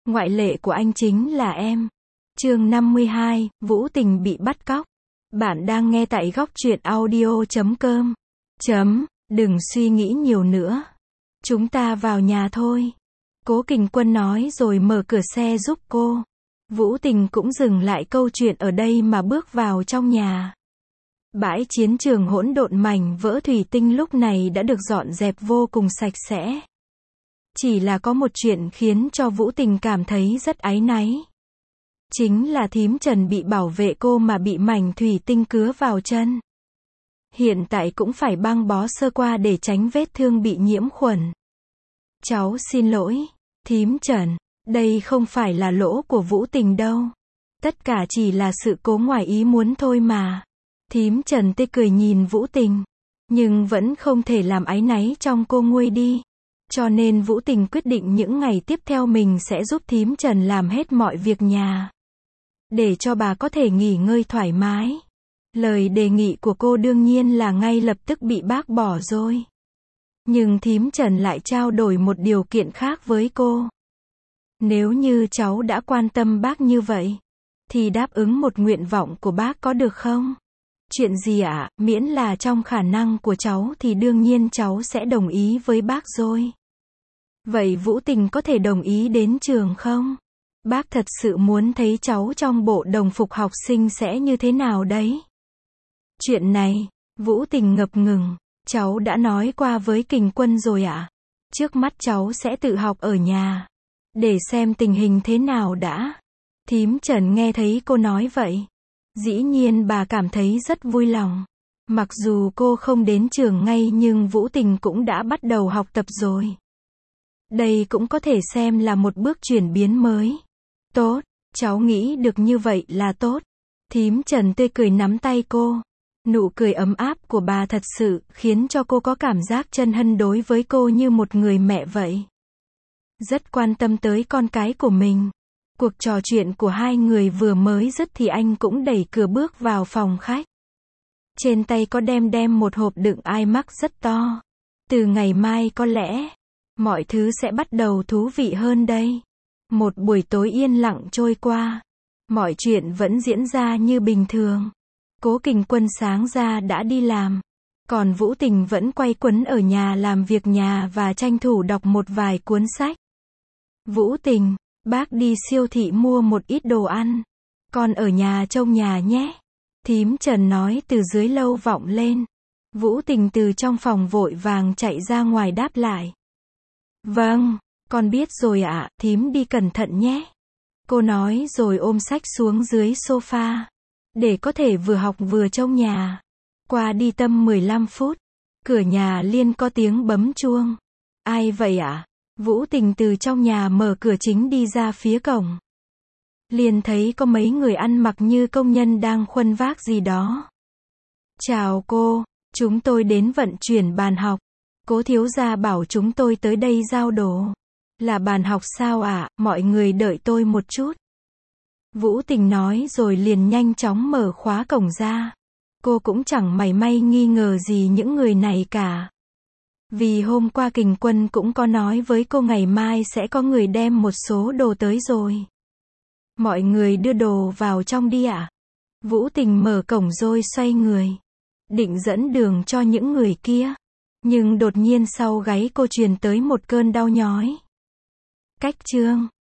Ngoại lệ của anh chính là em. Chương 52, Vũ Tình bị bắt cóc. Bạn đang nghe tại góc truyện audio.com. Đừng suy nghĩ nhiều nữa. Chúng ta vào nhà thôi. Cố Kình Quân nói rồi mở cửa xe giúp cô. Vũ Tình cũng dừng lại câu chuyện ở đây mà bước vào trong nhà. Bãi chiến trường hỗn độn mảnh vỡ thủy tinh lúc này đã được dọn dẹp vô cùng sạch sẽ. Chỉ là có một chuyện khiến cho Vũ Tình cảm thấy rất áy náy. Chính là thím Trần bị bảo vệ cô mà bị mảnh thủy tinh cứa vào chân. Hiện tại cũng phải băng bó sơ qua để tránh vết thương bị nhiễm khuẩn. Cháu xin lỗi, thím Trần, đây không phải là lỗi của Vũ Tình đâu. Tất cả chỉ là sự cố ngoài ý muốn thôi mà. Thím Trần tê cười nhìn Vũ Tình, nhưng vẫn không thể làm áy náy trong cô nguôi đi. Cho nên Vũ Tình quyết định những ngày tiếp theo mình sẽ giúp thím Trần làm hết mọi việc nhà. Để cho bà có thể nghỉ ngơi thoải mái. Lời đề nghị của cô đương nhiên là ngay lập tức bị bác bỏ rồi. Nhưng thím Trần lại trao đổi một điều kiện khác với cô. Nếu như cháu đã quan tâm bác như vậy, thì đáp ứng một nguyện vọng của bác có được không? Chuyện gì ạ, miễn là trong khả năng của cháu thì đương nhiên cháu sẽ đồng ý với bác rồi. Vậy Vũ Tình có thể đồng ý đến trường không? Bác thật sự muốn thấy cháu trong bộ đồng phục học sinh sẽ như thế nào đấy? Chuyện này, Vũ Tình ngập ngừng, cháu đã nói qua với Kình Quân rồi ạ. Trước mắt cháu sẽ tự học ở nhà, để xem tình hình thế nào đã. Thím Trần nghe thấy cô nói vậy, dĩ nhiên bà cảm thấy rất vui lòng. Mặc dù cô không đến trường ngay nhưng Vũ Tình cũng đã bắt đầu học tập rồi. Đây cũng có thể xem là một bước chuyển biến mới. Tốt, cháu nghĩ được như vậy là tốt. Thím Trần tươi cười nắm tay cô. Nụ cười ấm áp của bà thật sự khiến cho cô có cảm giác chân hân đối với cô như một người mẹ vậy. Rất quan tâm tới con cái của mình. Cuộc trò chuyện của hai người vừa mới dứt thì anh cũng đẩy cửa bước vào phòng khách. Trên tay có đem một hộp đựng iMac rất to. Từ ngày mai có lẽ, mọi thứ sẽ bắt đầu thú vị hơn đây. Một buổi tối yên lặng trôi qua. Mọi chuyện vẫn diễn ra như bình thường. Cố Kình Quân sáng ra đã đi làm. Còn Vũ Tình vẫn quay quấn ở nhà làm việc nhà và tranh thủ đọc một vài cuốn sách. Vũ Tình, bác đi siêu thị mua một ít đồ ăn. Con ở nhà trông nhà nhé. Thím Trần nói từ dưới lâu vọng lên. Vũ Tình từ trong phòng vội vàng chạy ra ngoài đáp lại. Vâng, con biết rồi ạ, thím đi cẩn thận nhé. Cô nói rồi ôm sách xuống dưới sofa. Để có thể vừa học vừa trông nhà. Qua đi tầm 15 phút. Cửa nhà liền có tiếng bấm chuông. Ai vậy ạ? Vũ Tình từ trong nhà mở cửa chính đi ra phía cổng. Liền thấy có mấy người ăn mặc như công nhân đang khuân vác gì đó. Chào cô, chúng tôi đến vận chuyển bàn học. Cố thiếu gia bảo chúng tôi tới đây giao đồ. Là bàn học sao ạ? Mọi người đợi tôi một chút. Vũ Tình nói rồi liền nhanh chóng mở khóa cổng ra. Cô cũng chẳng mảy may nghi ngờ gì những người này cả. Vì hôm qua Kình Quân cũng có nói với cô ngày mai sẽ có người đem một số đồ tới rồi. Mọi người đưa đồ vào trong đi ạ. Vũ Tình mở cổng rồi xoay người. Định dẫn đường cho những người kia. Nhưng đột nhiên sau gáy cô truyền tới một cơn đau nhói. Cách chương